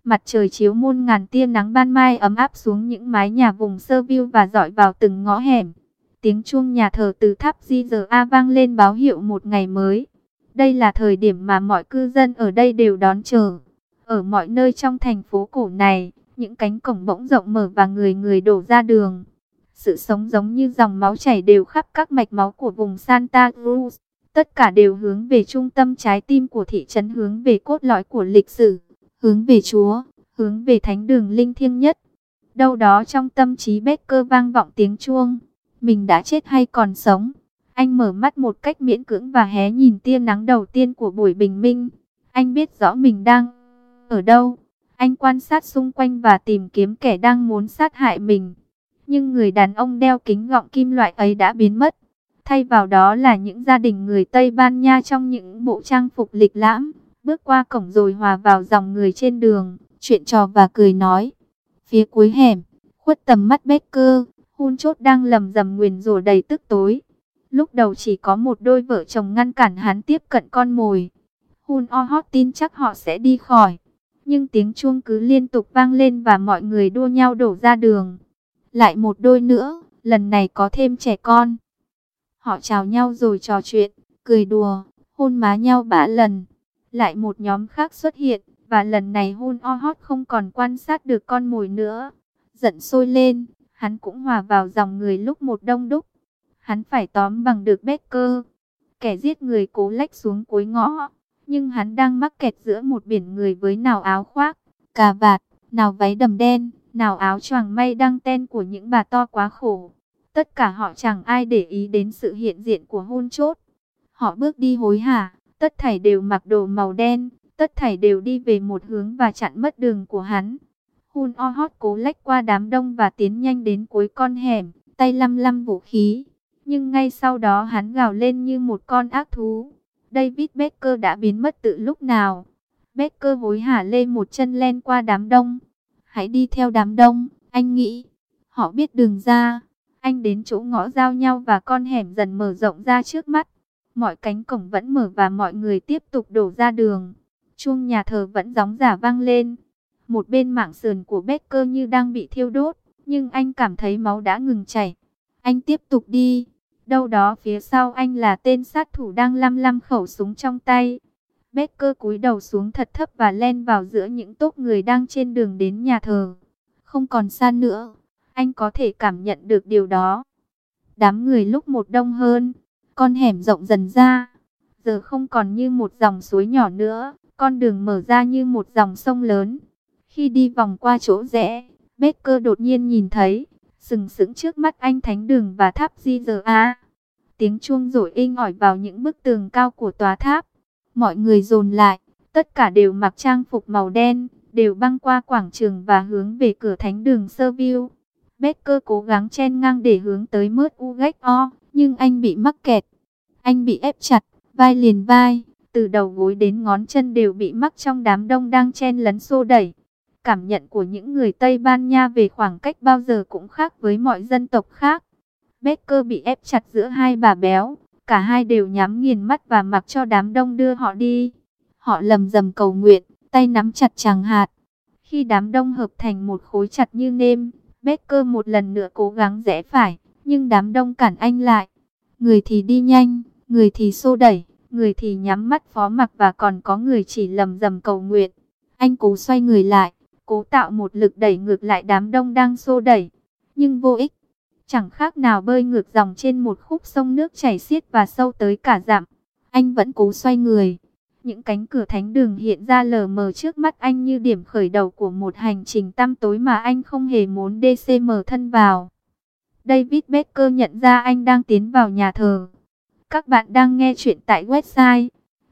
Mặt trời chiếu muôn ngàn tia nắng ban mai ấm áp xuống những mái nhà vùng sơ view và dọi vào từng ngõ hẻm. Tiếng chuông nhà thờ từ tháp Gi-a vang lên báo hiệu một ngày mới. Đây là thời điểm mà mọi cư dân ở đây đều đón chờ. Ở mọi nơi trong thành phố cổ này, những cánh cổng bỗng rộng mở và người người đổ ra đường. Sự sống giống như dòng máu chảy đều khắp các mạch máu của vùng Santa Cruz. Tất cả đều hướng về trung tâm trái tim của thị trấn, hướng về cốt lõi của lịch sử, hướng về Chúa, hướng về thánh đường linh thiêng nhất. Đâu đó trong tâm trí Becker vang vọng tiếng chuông. Mình đã chết hay còn sống? Anh mở mắt một cách miễn cưỡng và hé nhìn tia nắng đầu tiên của buổi bình minh. Anh biết rõ mình đang ở đâu. Anh quan sát xung quanh và tìm kiếm kẻ đang muốn sát hại mình. Nhưng người đàn ông đeo kính gọng kim loại ấy đã biến mất. Thay vào đó là những gia đình người Tây Ban Nha trong những bộ trang phục lịch lãm, bước qua cổng rồi hòa vào dòng người trên đường, chuyện trò và cười nói. Phía cuối hẻm, khuất tầm mắt Becker, Hun Chốt đang lầm rầm nguyền rủa đầy tức tối. Lúc đầu chỉ có một đôi vợ chồng ngăn cản hắn tiếp cận con mồi. Hun Oh tin chắc họ sẽ đi khỏi. Nhưng tiếng chuông cứ liên tục vang lên và mọi người đua nhau đổ ra đường. Lại một đôi nữa, lần này có thêm trẻ con. Họ chào nhau rồi trò chuyện, cười đùa, hôn má nhau bã lần. Lại một nhóm khác xuất hiện, và lần này Hun Oh không còn quan sát được con mồi nữa. Giận sôi lên, hắn cũng hòa vào dòng người lúc một đông đúc. Hắn phải tóm bằng được Becker. Kẻ giết người cố lách xuống cuối ngõ, nhưng hắn đang mắc kẹt giữa một biển người với nào áo khoác, cà vạt, nào váy đầm đen, nào áo choàng may đăng ten của những bà to quá khổ. Tất cả họ chẳng ai để ý đến sự hiện diện của Hun Chốt. Họ bước đi hối hả, tất thảy đều mặc đồ màu đen, tất thảy đều đi về một hướng và chặn mất đường của hắn. Hun Oh cố lách qua đám đông và tiến nhanh đến cuối con hẻm, tay lăm lăm vũ khí. Nhưng ngay sau đó hắn gào lên như một con ác thú. David Becker đã biến mất từ lúc nào? Becker hối hả lê một chân len qua đám đông. Hãy đi theo đám đông, anh nghĩ. Họ biết đường ra. Anh đến chỗ ngõ giao nhau và con hẻm dần mở rộng ra trước mắt. Mọi cánh cổng vẫn mở và mọi người tiếp tục đổ ra đường. Chuông nhà thờ vẫn gióng giả vang lên. Một bên mảng sườn của Becker như đang bị thiêu đốt, nhưng anh cảm thấy máu đã ngừng chảy. Anh tiếp tục đi. Đâu đó phía sau anh là tên sát thủ đang lăm lăm khẩu súng trong tay. Becker cúi đầu xuống thật thấp và len vào giữa những tốp người đang trên đường đến nhà thờ. Không còn xa nữa. Anh có thể cảm nhận được điều đó. Đám người lúc một đông hơn. Con hẻm rộng dần ra. Giờ không còn như một dòng suối nhỏ nữa. Con đường mở ra như một dòng sông lớn. Khi đi vòng qua chỗ rẽ, Becker đột nhiên nhìn thấy, sừng sững trước mắt anh thánh đường và tháp Gi-a. Tiếng chuông rội inh ỏi vào những bức tường cao của tòa tháp. Mọi người dồn lại, tất cả đều mặc trang phục màu đen, đều băng qua quảng trường và hướng về cửa thánh đường Serviu. Becker cố gắng chen ngang để hướng tới Mớt Ugeco, nhưng anh bị mắc kẹt. Anh bị ép chặt, vai liền vai, từ đầu gối đến ngón chân đều bị mắc trong đám đông đang chen lấn xô đẩy. Cảm nhận của những người Tây Ban Nha về khoảng cách bao giờ cũng khác với mọi dân tộc khác. Becker bị ép chặt giữa hai bà béo, cả hai đều nhắm nghiền mắt và mặc cho đám đông đưa họ đi. Họ lầm rầm cầu nguyện, tay nắm chặt tràng hạt. Khi đám đông hợp thành một khối chặt như nêm, Becker một lần nữa cố gắng rẽ phải, nhưng đám đông cản anh lại. Người thì đi nhanh, người thì xô đẩy, người thì nhắm mắt phó mặc và còn có người chỉ lầm rầm cầu nguyện. Anh cố xoay người lại, cố tạo một lực đẩy ngược lại đám đông đang xô đẩy, nhưng vô ích. Chẳng khác nào bơi ngược dòng trên một khúc sông nước chảy xiết và sâu tới cả dặm. Anh vẫn cố xoay người. Những cánh cửa thánh đường hiện ra lờ mờ trước mắt anh như điểm khởi đầu của một hành trình tăm tối mà anh không hề muốn DCM thân vào. David Becker nhận ra anh đang tiến vào nhà thờ. Các bạn đang nghe chuyện tại website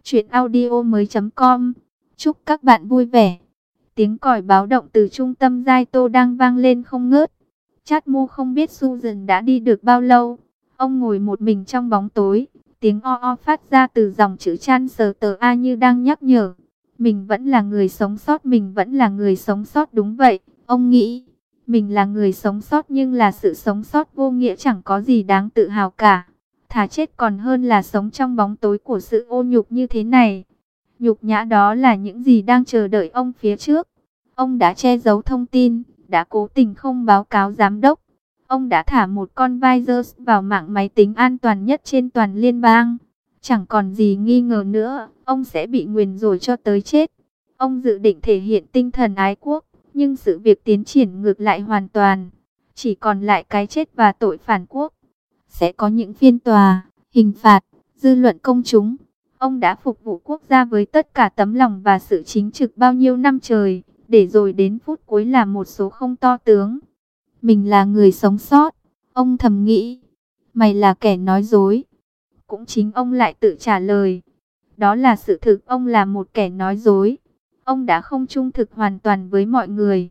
chuyenaudio.com. Chúc các bạn vui vẻ. Tiếng còi báo động từ trung tâm Giai Tô đang vang lên không ngớt. Chát không biết Susan đã đi được bao lâu. Ông ngồi một mình trong bóng tối. Tiếng o phát ra từ dòng chữ chan sờ tờ A như đang nhắc nhở. Mình vẫn là người sống sót, mình vẫn là người sống sót, đúng vậy. Ông nghĩ, mình là người sống sót nhưng là sự sống sót vô nghĩa, chẳng có gì đáng tự hào cả. Thà chết còn hơn là sống trong bóng tối của sự ô nhục như thế này. Nhục nhã đó là những gì đang chờ đợi ông phía trước. Ông đã che giấu thông tin, đã cố tình không báo cáo giám đốc. Ông đã thả một con virus vào mạng máy tính an toàn nhất trên toàn liên bang. Chẳng còn gì nghi ngờ nữa, ông sẽ bị nguyền rủa cho tới chết. Ông dự định thể hiện tinh thần ái quốc, nhưng sự việc tiến triển ngược lại hoàn toàn. Chỉ còn lại cái chết và tội phản quốc. Sẽ có những phiên tòa, hình phạt, dư luận công chúng. Ông đã phục vụ quốc gia với tất cả tấm lòng và sự chính trực bao nhiêu năm trời, để rồi đến phút cuối là một số không to tướng. Mình là người sống sót, ông thầm nghĩ. Mày là kẻ nói dối. Cũng chính ông lại tự trả lời. Đó là sự thực, ông là một kẻ nói dối. Ông đã không trung thực hoàn toàn với mọi người.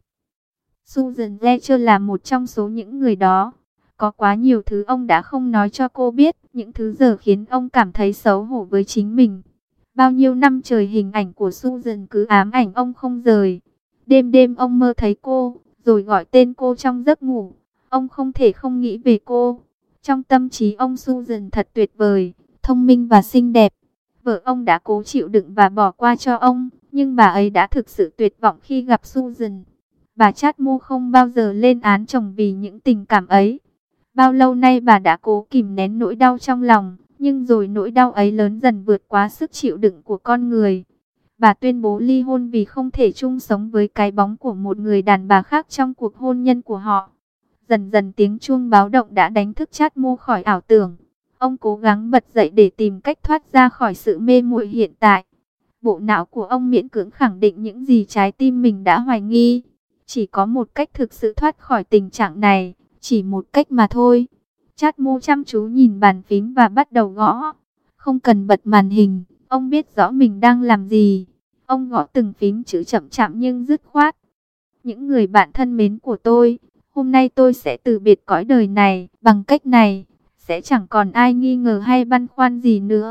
Susan Fletcher là một trong số những người đó. Có quá nhiều thứ ông đã không nói cho cô biết, những thứ giờ khiến ông cảm thấy xấu hổ với chính mình. Bao nhiêu năm trời hình ảnh của Susan cứ ám ảnh ông không rời. Đêm đêm ông mơ thấy cô, rồi gọi tên cô trong giấc ngủ. Ông không thể không nghĩ về cô. Trong tâm trí ông, Susan thật tuyệt vời, thông minh và xinh đẹp. Vợ ông đã cố chịu đựng và bỏ qua cho ông, nhưng bà ấy đã thực sự tuyệt vọng khi gặp Susan. Bà Chadmo không bao giờ lên án chồng vì những tình cảm ấy. Bao lâu nay bà đã cố kìm nén nỗi đau trong lòng, nhưng rồi nỗi đau ấy lớn dần vượt quá sức chịu đựng của con người. Bà tuyên bố ly hôn vì không thể chung sống với cái bóng của một người đàn bà khác trong cuộc hôn nhân của họ. Dần dần tiếng chuông báo động đã đánh thức Chadmo khỏi ảo tưởng. Ông cố gắng bật dậy để tìm cách thoát ra khỏi sự mê muội hiện tại. Bộ não của ông miễn cưỡng khẳng định những gì trái tim mình đã hoài nghi. Chỉ có một cách thực sự thoát khỏi tình trạng này, chỉ một cách mà thôi. Chadmo chăm chú nhìn bàn phím và bắt đầu gõ. Không cần bật màn hình, ông biết rõ mình đang làm gì. Ông gõ từng phím chữ chậm chạp nhưng dứt khoát. Những người bạn thân mến của tôi, hôm nay tôi sẽ từ biệt cõi đời này. Bằng cách này, sẽ chẳng còn ai nghi ngờ hay băn khoăn gì nữa.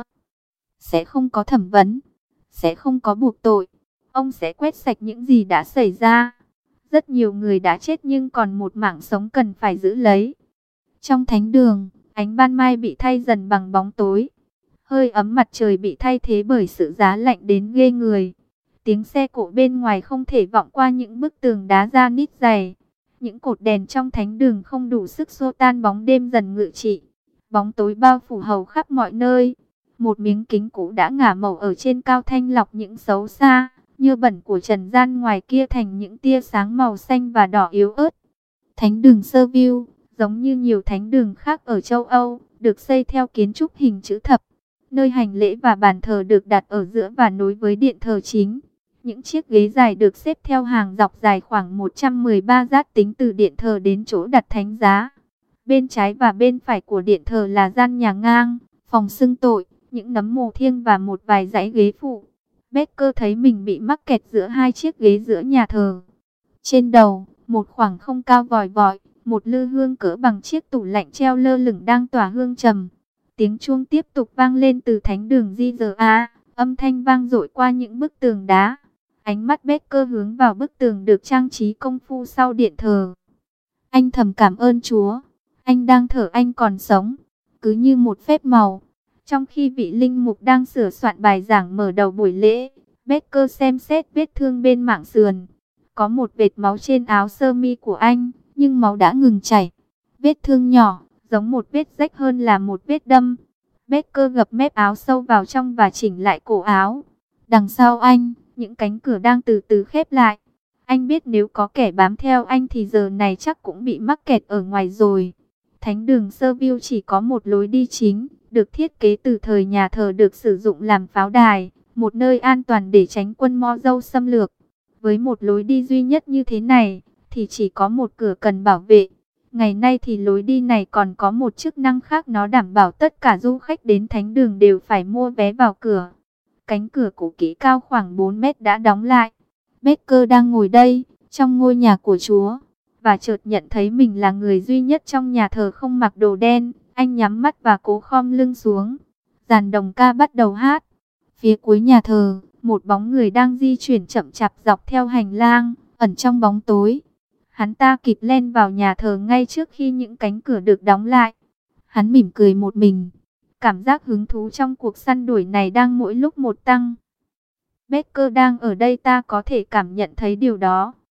Sẽ không có thẩm vấn, sẽ không có buộc tội. Ông sẽ quét sạch những gì đã xảy ra. Rất nhiều người đã chết nhưng còn một mạng sống cần phải giữ lấy. Trong thánh đường, ánh ban mai bị thay dần bằng bóng tối. Hơi ấm mặt trời bị thay thế bởi sự giá lạnh đến ghê người. Tiếng xe cộ bên ngoài không thể vọng qua những bức tường đá granit dày. Những cột đèn trong thánh đường không đủ sức xua tan bóng đêm dần ngự trị. Bóng tối bao phủ hầu khắp mọi nơi. Một miếng kính cũ đã ngả màu ở trên cao thanh lọc những xấu xa, như bẩn của trần gian ngoài kia thành những tia sáng màu xanh và đỏ yếu ớt. Thánh đường Serville, giống như nhiều thánh đường khác ở châu Âu, được xây theo kiến trúc hình chữ thập. Nơi hành lễ và bàn thờ được đặt ở giữa và nối với điện thờ chính. Những chiếc ghế dài được xếp theo hàng dọc dài khoảng 113 giác tính từ điện thờ đến chỗ đặt thánh giá. Bên trái và bên phải của điện thờ là gian nhà ngang, phòng xưng tội, những nấm mồ thiêng và một vài dãy ghế phụ. Becker thấy mình bị mắc kẹt giữa hai chiếc ghế giữa nhà thờ. Trên đầu, một khoảng không cao vòi vọi, một lư hương cỡ bằng chiếc tủ lạnh treo lơ lửng đang tỏa hương trầm. Tiếng chuông tiếp tục vang lên từ thánh đường Gia, âm thanh vang dội qua những bức tường đá. Ánh mắt Becker hướng vào bức tường được trang trí công phu sau điện thờ. Anh thầm cảm ơn Chúa, anh đang thở, anh còn sống, cứ như một phép màu. Trong khi vị linh mục đang sửa soạn bài giảng mở đầu buổi lễ, Becker xem xét vết thương bên mảng sườn. Có một vệt máu trên áo sơ mi của anh, nhưng máu đã ngừng chảy. Vết thương nhỏ, giống một vết rách hơn là một vết đâm. Becker gập mép áo sâu vào trong và chỉnh lại cổ áo. Đằng sau anh, những cánh cửa đang từ từ khép lại. Anh biết nếu có kẻ bám theo anh thì giờ này chắc cũng bị mắc kẹt ở ngoài rồi. Thánh đường Serville chỉ có một lối đi chính, được thiết kế từ thời nhà thờ được sử dụng làm pháo đài, một nơi an toàn để tránh quân Mo-dâu xâm lược. Với một lối đi duy nhất như thế này, thì chỉ có một cửa cần bảo vệ. Ngày nay thì lối đi này còn có một chức năng khác, nó đảm bảo tất cả du khách đến thánh đường đều phải mua vé vào cửa. Cánh cửa cũ kỹ cao khoảng 4 mét đã đóng lại. Becker đang ngồi đây, trong ngôi nhà của Chúa, và chợt nhận thấy mình là người duy nhất trong nhà thờ không mặc đồ đen. Anh nhắm mắt và cố khom lưng xuống. Dàn đồng ca bắt đầu hát. Phía cuối nhà thờ, một bóng người đang di chuyển chậm chạp dọc theo hành lang, ẩn trong bóng tối. Hắn ta kịp len vào nhà thờ ngay trước khi những cánh cửa được đóng lại. Hắn mỉm cười một mình. Cảm giác hứng thú trong cuộc săn đuổi này đang mỗi lúc một tăng. Becker đang ở đây, ta có thể cảm nhận thấy điều đó.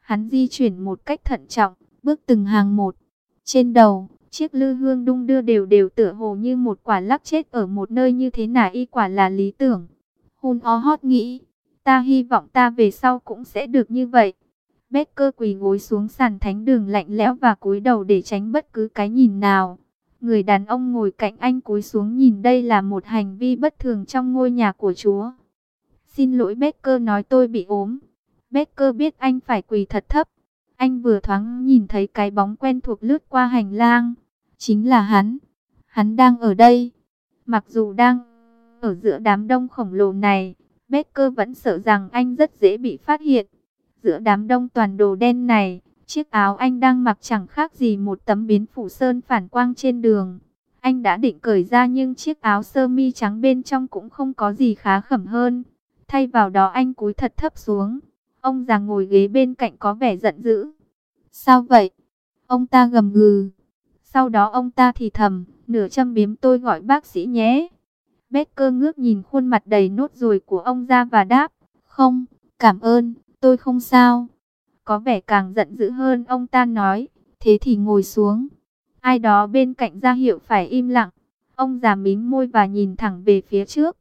Hắn di chuyển một cách thận trọng, bước từng hàng một. Trên đầu, chiếc lư hương đung đưa đều đều tựa hồ như một quả lắc chết ở một nơi như thế nào y quả là lý tưởng. Hun o hót nghĩ, ta hy vọng ta về sau cũng sẽ được như vậy. Becker quỳ gối xuống sàn thánh đường lạnh lẽo và cúi đầu để tránh bất cứ cái nhìn nào. Người đàn ông ngồi cạnh anh cúi xuống nhìn, đây là một hành vi bất thường trong ngôi nhà của Chúa. Xin lỗi, Becker nói, tôi bị ốm. Becker biết anh phải quỳ thật thấp. Anh vừa thoáng nhìn thấy cái bóng quen thuộc lướt qua hành lang. Chính là hắn. Hắn đang ở đây. Mặc dù đang ở giữa đám đông khổng lồ này, Becker vẫn sợ rằng anh rất dễ bị phát hiện. Giữa đám đông toàn đồ đen này, chiếc áo anh đang mặc chẳng khác gì một tấm biến phủ sơn phản quang trên đường. Anh đã định cởi ra nhưng chiếc áo sơ mi trắng bên trong cũng không có gì khá khẩm hơn. Thay vào đó anh cúi thật thấp xuống. Ông già ngồi ghế bên cạnh có vẻ giận dữ. Sao vậy? Ông ta gầm gừ. Sau đó ông ta thì thầm, nửa châm biếm, tôi gọi bác sĩ nhé. Becker ngước nhìn khuôn mặt đầy nốt ruồi của ông già và đáp, không, cảm ơn, tôi không sao. Có vẻ càng giận dữ hơn, ông ta nói, thế thì ngồi xuống. Ai đó bên cạnh ra hiệu phải im lặng. Ông già mím môi và nhìn thẳng về phía trước.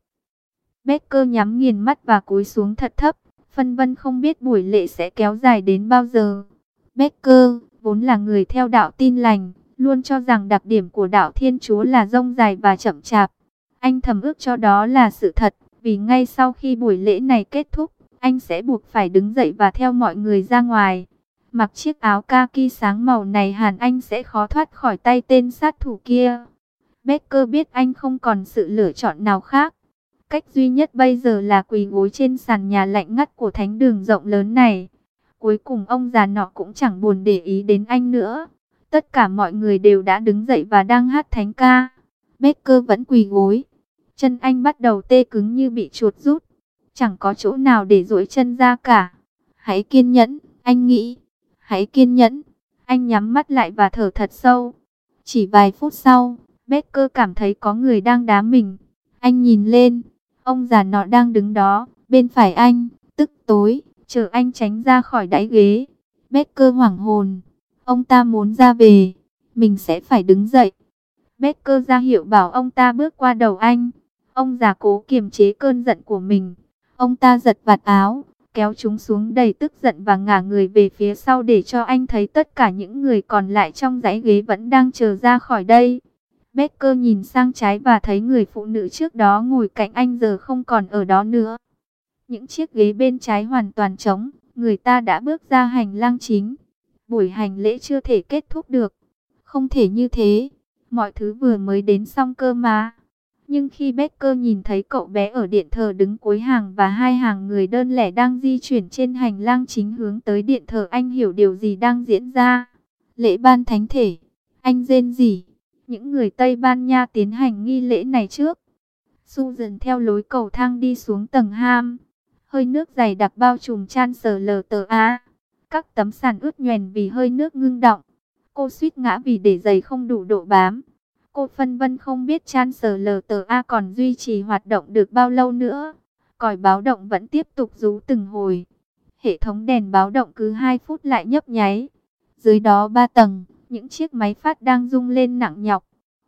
Becker nhắm nghiền mắt và cúi xuống thật thấp, phân vân không biết buổi lễ sẽ kéo dài đến bao giờ. Becker, vốn là người theo đạo Tin Lành, luôn cho rằng đặc điểm của đạo Thiên Chúa là dông dài và chậm chạp. Anh thầm ước cho đó là sự thật, vì ngay sau khi buổi lễ này kết thúc, anh sẽ buộc phải đứng dậy và theo mọi người ra ngoài. Mặc chiếc áo kaki sáng màu này hẳn anh sẽ khó thoát khỏi tay tên sát thủ kia. Becker biết anh không còn sự lựa chọn nào khác. Cách duy nhất bây giờ là quỳ gối trên sàn nhà lạnh ngắt của thánh đường rộng lớn này. Cuối cùng ông già nọ cũng chẳng buồn để ý đến anh nữa. Tất cả mọi người đều đã đứng dậy và đang hát thánh ca. Becker vẫn quỳ gối. Chân anh bắt đầu tê cứng như bị chuột rút. Chẳng có chỗ nào để duỗi chân ra cả. Hãy kiên nhẫn, anh nghĩ. Hãy kiên nhẫn. Anh nhắm mắt lại và thở thật sâu. Chỉ vài phút sau, Becker cảm thấy có người đang đá mình. Anh nhìn lên. Ông già nọ đang đứng đó, bên phải anh, tức tối, chờ anh tránh ra khỏi đáy ghế. Becker hoảng hồn. Ông ta muốn ra về. Mình sẽ phải đứng dậy. Becker ra hiệu bảo ông ta bước qua đầu anh. Ông già cố kiềm chế cơn giận của mình. Ông ta giật vạt áo, kéo chúng xuống đầy tức giận và ngả người về phía sau để cho anh thấy tất cả những người còn lại trong dãy ghế vẫn đang chờ ra khỏi đây. Becker nhìn sang trái và thấy người phụ nữ trước đó ngồi cạnh anh giờ không còn ở đó nữa. Những chiếc ghế bên trái hoàn toàn trống, người ta đã bước ra hành lang chính. Buổi hành lễ chưa thể kết thúc được. Không thể như thế, mọi thứ vừa mới đến xong cơ mà. Nhưng khi Becker nhìn thấy cậu bé ở điện thờ đứng cuối hàng và hai hàng người đơn lẻ đang di chuyển trên hành lang chính hướng tới điện thờ, anh hiểu điều gì đang diễn ra. Lễ ban thánh thể, anh rên rỉ. Những người Tây Ban Nha tiến hành nghi lễ này trước. Susan theo lối cầu thang đi xuống tầng ham. Hơi nước dày đặc bao trùm Chancellor. Các tấm sàn ướt nhoèn vì hơi nước ngưng đọng. Cô suýt ngã vì để giày không đủ độ bám. Cô phân vân không biết Chancellor còn duy trì hoạt động được bao lâu nữa. Còi báo động vẫn tiếp tục rú từng hồi. Hệ thống đèn báo động cứ 2 phút lại nhấp nháy. Dưới đó 3 tầng, những chiếc máy phát đang rung lên nặng nhọc.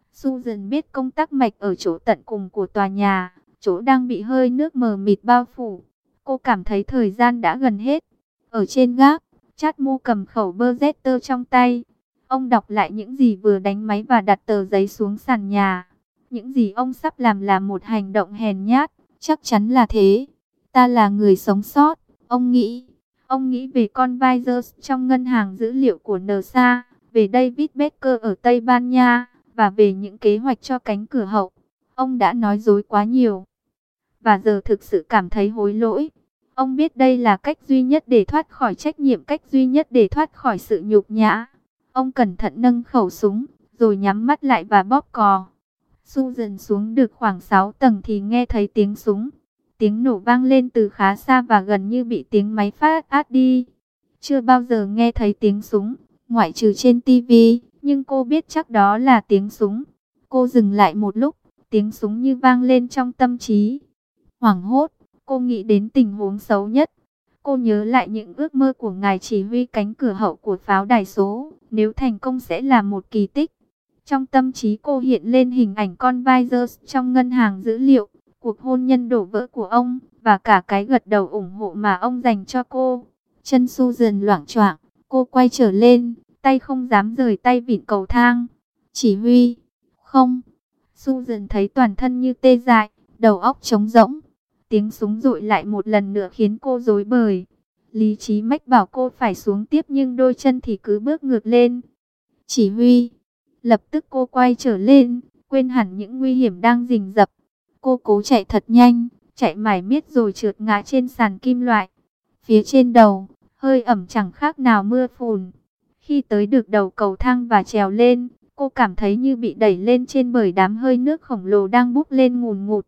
Susan biết công tắc mạch ở chỗ tận cùng của tòa nhà, chỗ đang bị hơi nước mờ mịt bao phủ. Cô cảm thấy thời gian đã gần hết. Ở trên gác, Chadmo cầm khẩu projector trong tay. Ông đọc lại những gì vừa đánh máy và đặt tờ giấy xuống sàn nhà. Những gì ông sắp làm là một hành động hèn nhát, chắc chắn là thế. Ta là người sống sót, ông nghĩ. Ông nghĩ về con Visors trong ngân hàng dữ liệu của NASA, về David Becker ở Tây Ban Nha, và về những kế hoạch cho cánh cửa hậu. Ông đã nói dối quá nhiều, và giờ thực sự cảm thấy hối lỗi. Ông biết đây là cách duy nhất để thoát khỏi trách nhiệm, cách duy nhất để thoát khỏi sự nhục nhã. Ông cẩn thận nâng khẩu súng, rồi nhắm mắt lại và bóp cò. Susan xuống được khoảng 6 tầng thì nghe thấy tiếng súng. Tiếng nổ vang lên từ khá xa và gần như bị tiếng máy phát át đi. Chưa bao giờ nghe thấy tiếng súng, ngoại trừ trên TV, nhưng cô biết chắc đó là tiếng súng. Cô dừng lại một lúc, tiếng súng như vang lên trong tâm trí. Hoảng hốt, cô nghĩ đến tình huống xấu nhất. Cô nhớ lại những ước mơ của ngài chỉ huy cánh cửa hậu của pháo đài số, nếu thành công sẽ là một kỳ tích. Trong tâm trí cô hiện lên hình ảnh con Visors trong ngân hàng dữ liệu, cuộc hôn nhân đổ vỡ của ông, và cả cái gật đầu ủng hộ mà ông dành cho cô. Chân Susan loạng choạng, cô quay trở lên, tay không dám rời tay vịn cầu thang. Chỉ huy, không. Susan thấy toàn thân như tê dại, đầu óc trống rỗng. Tiếng súng dội lại một lần nữa khiến cô rối bời. Lý trí mách bảo cô phải xuống tiếp nhưng đôi chân thì cứ bước ngược lên. Chỉ huy. Lập tức cô quay trở lên, quên hẳn những nguy hiểm đang rình rập. Cô cố chạy thật nhanh, chạy mải miết rồi trượt ngã trên sàn kim loại. Phía trên đầu, hơi ẩm chẳng khác nào mưa phùn. Khi tới được đầu cầu thang và trèo lên, cô cảm thấy như bị đẩy lên trên bởi đám hơi nước khổng lồ đang bốc lên ngùn ngụt.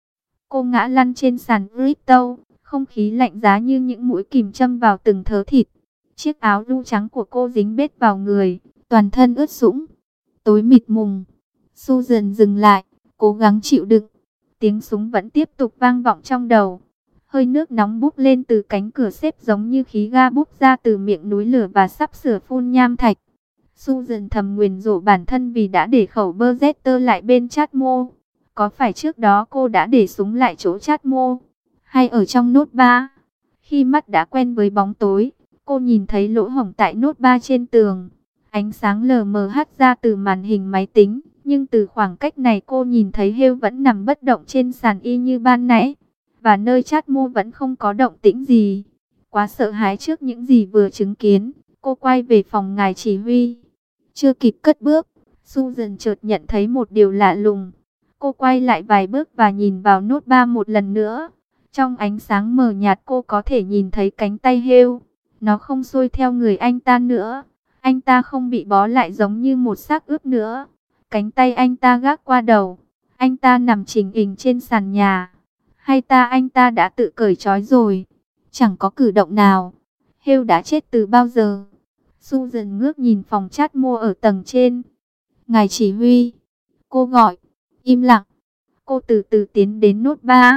Cô ngã lăn trên sàn crypto, không khí lạnh giá như những mũi kìm châm vào từng thớ thịt. Chiếc áo ru trắng của cô dính bết vào người, toàn thân ướt sũng. Tối mịt mùng. Susan dừng lại, cố gắng chịu đựng. Tiếng súng vẫn tiếp tục vang vọng trong đầu. Hơi nước nóng bốc lên từ cánh cửa xếp giống như khí ga bốc ra từ miệng núi lửa và sắp sửa phun nham thạch. Susan thầm nguyền rủa bản thân vì đã để khẩu Beretta lại bên Chadmo. Có phải trước đó cô đã để súng lại chỗ Chadmo, hay ở trong nốt 3? Khi mắt đã quen với bóng tối, cô nhìn thấy lỗ hổng tại nốt 3 trên tường. Ánh sáng lờ mờ hắt ra từ màn hình máy tính, nhưng từ khoảng cách này cô nhìn thấy Hale vẫn nằm bất động trên sàn y như ban nãy, và nơi Chadmo vẫn không có động tĩnh gì. Quá sợ hãi trước những gì vừa chứng kiến, cô quay về phòng ngài chỉ huy. Chưa kịp cất bước, Susan chợt nhận thấy một điều lạ lùng. Cô quay lại vài bước và nhìn vào nốt 3 một lần nữa. Trong ánh sáng mờ nhạt cô có thể nhìn thấy cánh tay Hale. Nó không xuôi theo người anh ta nữa. Anh ta không bị bó lại giống như một xác ướp nữa. Cánh tay anh ta gác qua đầu. Anh ta nằm chình ình trên sàn nhà. Hay anh ta đã tự cởi trói rồi. Chẳng có cử động nào. Hale đã chết từ bao giờ? Susan ngước nhìn phòng Chadmo ở tầng trên. Ngài chỉ huy. Cô gọi. Im lặng. Cô từ từ tiến đến nốt 3.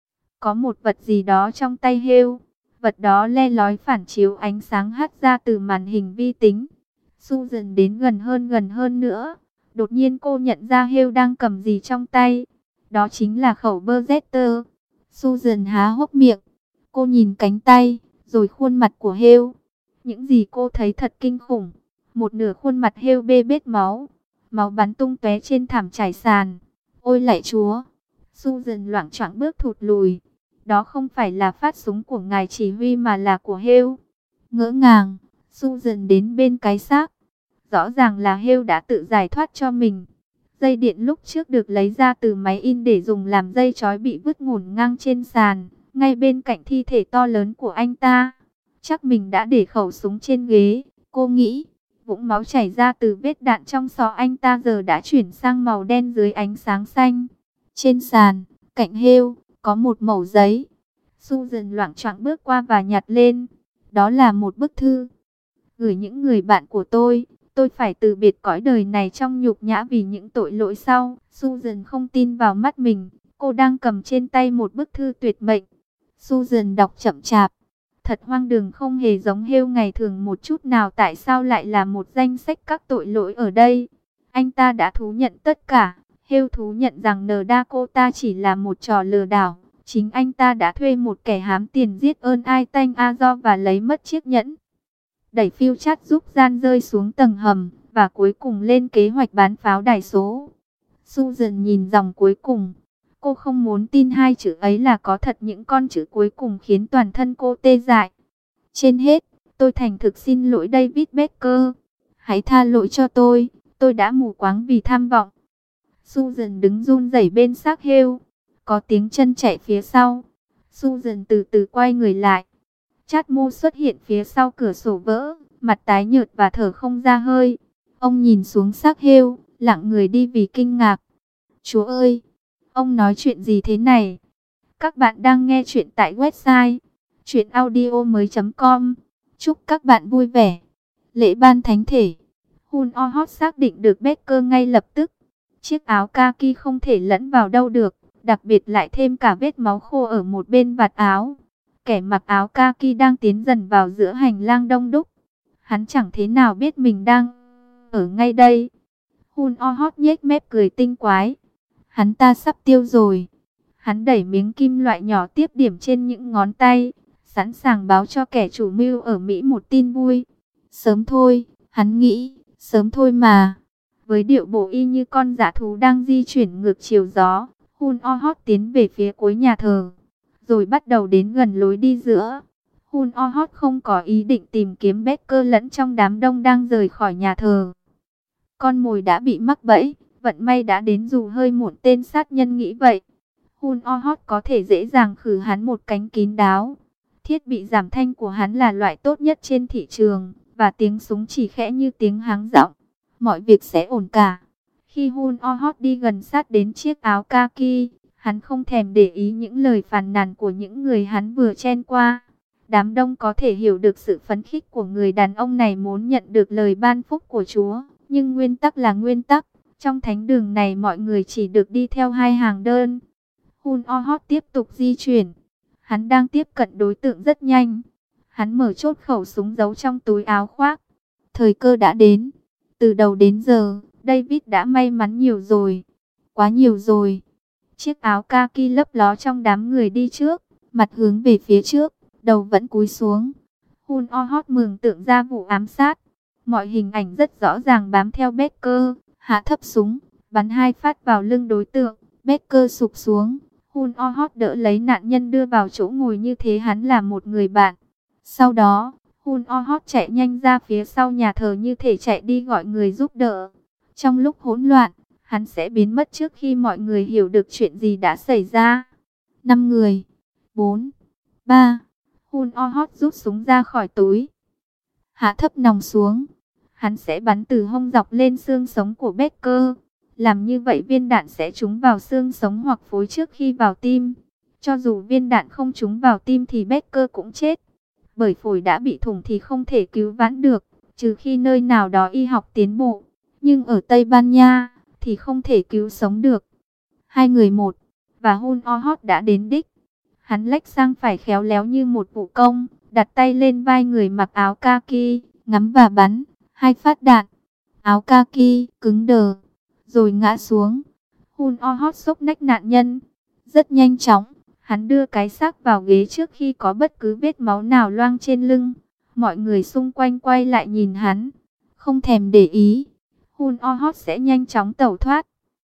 Có một vật gì đó trong tay Hale. Vật đó le lói phản chiếu ánh sáng hắt ra từ màn hình vi tính. Susan đến gần hơn nữa. Đột nhiên cô nhận ra Hale đang cầm gì trong tay. Đó chính là khẩu Beretta. Susan há hốc miệng. Cô nhìn cánh tay, rồi khuôn mặt của Hale. Những gì cô thấy thật kinh khủng. Một nửa khuôn mặt Hale bê bết máu. Máu bắn tung tóe trên thảm trải sàn. Ôi lạy Chúa! Susan loạng choạng bước thụt lùi. Đó không phải là phát súng của ngài chỉ huy mà là của Hale. Ngỡ ngàng, Susan đến bên cái xác. Rõ ràng là Hale đã tự giải thoát cho mình. Dây điện lúc trước được lấy ra từ máy in để dùng làm dây trói bị vứt ngổn ngang trên sàn, ngay bên cạnh thi thể to lớn của anh ta. Chắc mình đã để khẩu súng trên ghế, cô nghĩ. Vũng máu chảy ra từ vết đạn trong sọ anh ta giờ đã chuyển sang màu đen dưới ánh sáng xanh. Trên sàn, cạnh Hale, có một mẩu giấy. Susan loạng choạng bước qua và nhặt lên. Đó là một bức thư. Gửi những người bạn của tôi phải từ biệt cõi đời này trong nhục nhã vì những tội lỗi sau. Susan không tin vào mắt mình. Cô đang cầm trên tay một bức thư tuyệt mệnh. Susan đọc chậm chạp. Thật hoang đường, không hề giống Hale ngày thường một chút nào. Tại sao lại là một danh sách các tội lỗi ở đây? Anh ta đã thú nhận tất cả. Hale thú nhận rằng Dakota chỉ là một trò lừa đảo. Chính anh ta đã thuê một kẻ hám tiền giết ơn Aitan Azor và lấy mất chiếc nhẫn. Đẩy phiêu chát giúp gian rơi xuống tầng hầm. Và cuối cùng lên kế hoạch bán pháo đài số. Susan nhìn dòng cuối cùng. Cô không muốn tin hai chữ ấy là có thật. Những con chữ cuối cùng khiến toàn thân cô tê dại. Trên hết, tôi thành thực xin lỗi David Baker. Hãy tha lỗi cho tôi đã mù quáng vì tham vọng. Susan đứng run rẩy bên xác Hale. Có tiếng chân chạy phía sau. Susan từ từ quay người lại. Chadmo xuất hiện phía sau cửa sổ vỡ, mặt tái nhợt và thở không ra hơi. Ông nhìn xuống xác Hale, lặng người đi vì kinh ngạc. Chúa ơi! Ông nói chuyện gì thế này? Các bạn đang nghe chuyện tại website chuyenaudio.com. Chúc các bạn vui vẻ. Lễ ban thánh thể. Hun Oh Hot xác định được Baker ngay lập tức. Chiếc áo kaki không thể lẫn vào đâu được, đặc biệt lại thêm cả vết máu khô ở một bên vạt áo. kẻ mặc áo kaki đang tiến dần vào giữa hành lang đông đúc. Hắn chẳng thế nào biết mình đang ở ngay đây. Hun O Hót nhếch mép cười tinh quái. Hắn ta sắp tiêu rồi. Hắn đẩy miếng kim loại nhỏ tiếp điểm trên những ngón tay, sẵn sàng báo cho kẻ chủ mưu ở Mỹ một tin vui. Sớm thôi, hắn nghĩ, sớm thôi mà. Với điệu bộ y như con dã thú đang di chuyển ngược chiều gió, Hun O Hót tiến về phía cuối nhà thờ, rồi bắt đầu đến gần lối đi giữa. Hun O Hót không có ý định tìm kiếm Becker lẫn trong đám đông đang rời khỏi nhà thờ. Con mồi đã bị mắc bẫy, vận may đã đến dù hơi muộn, tên sát nhân nghĩ vậy. Hun O Hót có thể dễ dàng khử hắn một cánh kín đáo. Thiết bị giảm thanh của hắn là loại tốt nhất trên thị trường, và tiếng súng chỉ khẽ như tiếng háng giọng. Mọi việc sẽ ổn cả. Khi Hun O Hót đi gần sát đến chiếc áo kaki, hắn không thèm để ý những lời phàn nàn của những người hắn vừa chen qua. Đám đông có thể hiểu được sự phấn khích của người đàn ông này muốn nhận được lời ban phúc của Chúa. Nhưng nguyên tắc là nguyên tắc. Trong thánh đường này mọi người chỉ được đi theo hai hàng đơn. Hun O Hót tiếp tục di chuyển. Hắn đang tiếp cận đối tượng rất nhanh. Hắn mở chốt khẩu súng giấu trong túi áo khoác. Thời cơ đã đến. Từ đầu đến giờ, David đã may mắn nhiều rồi. Quá nhiều rồi. Chiếc áo kaki lấp ló trong đám người đi trước, mặt hướng về phía trước, đầu vẫn cúi xuống. Hun O Hót mường tượng ra vụ ám sát. Mọi hình ảnh rất rõ ràng bám theo Becker. Hạ thấp súng, bắn 2 phát vào lưng đối tượng. Becker sụp xuống. Hun O Hót đỡ lấy nạn nhân đưa vào chỗ ngồi, như thế hắn là một người bạn. Sau đó, Hun O Hót chạy nhanh ra phía sau nhà thờ như thể chạy đi gọi người giúp đỡ. Trong lúc hỗn loạn, hắn sẽ biến mất trước khi mọi người hiểu được chuyện gì đã xảy ra. 5 người. 4. 3. Hun O Hót rút súng ra khỏi túi. Hạ thấp nòng xuống. Hắn sẽ bắn từ hông dọc lên xương sống của Becker. Làm như vậy viên đạn sẽ trúng vào xương sống hoặc phối trước khi vào tim. Cho dù viên đạn không trúng vào tim thì Becker cũng chết. Bởi phổi đã bị thủng thì không thể cứu vãn được, trừ khi nơi nào đó y học tiến bộ. Nhưng ở Tây Ban Nha thì không thể cứu sống được. 2 người một, và Hun O Hót đã đến đích. Hắn lách sang phải khéo léo như một vũ công, đặt tay lên vai người mặc áo kaki, ngắm và bắn 2 phát đạn. Áo kaki cứng đờ, rồi ngã xuống. Hun O Hót xốc nách nạn nhân. Rất nhanh chóng, hắn đưa cái xác vào ghế trước khi có bất cứ vết máu nào loang trên lưng. Mọi người xung quanh quay lại nhìn hắn, không thèm để ý. Hun O Hót sẽ nhanh chóng tẩu thoát.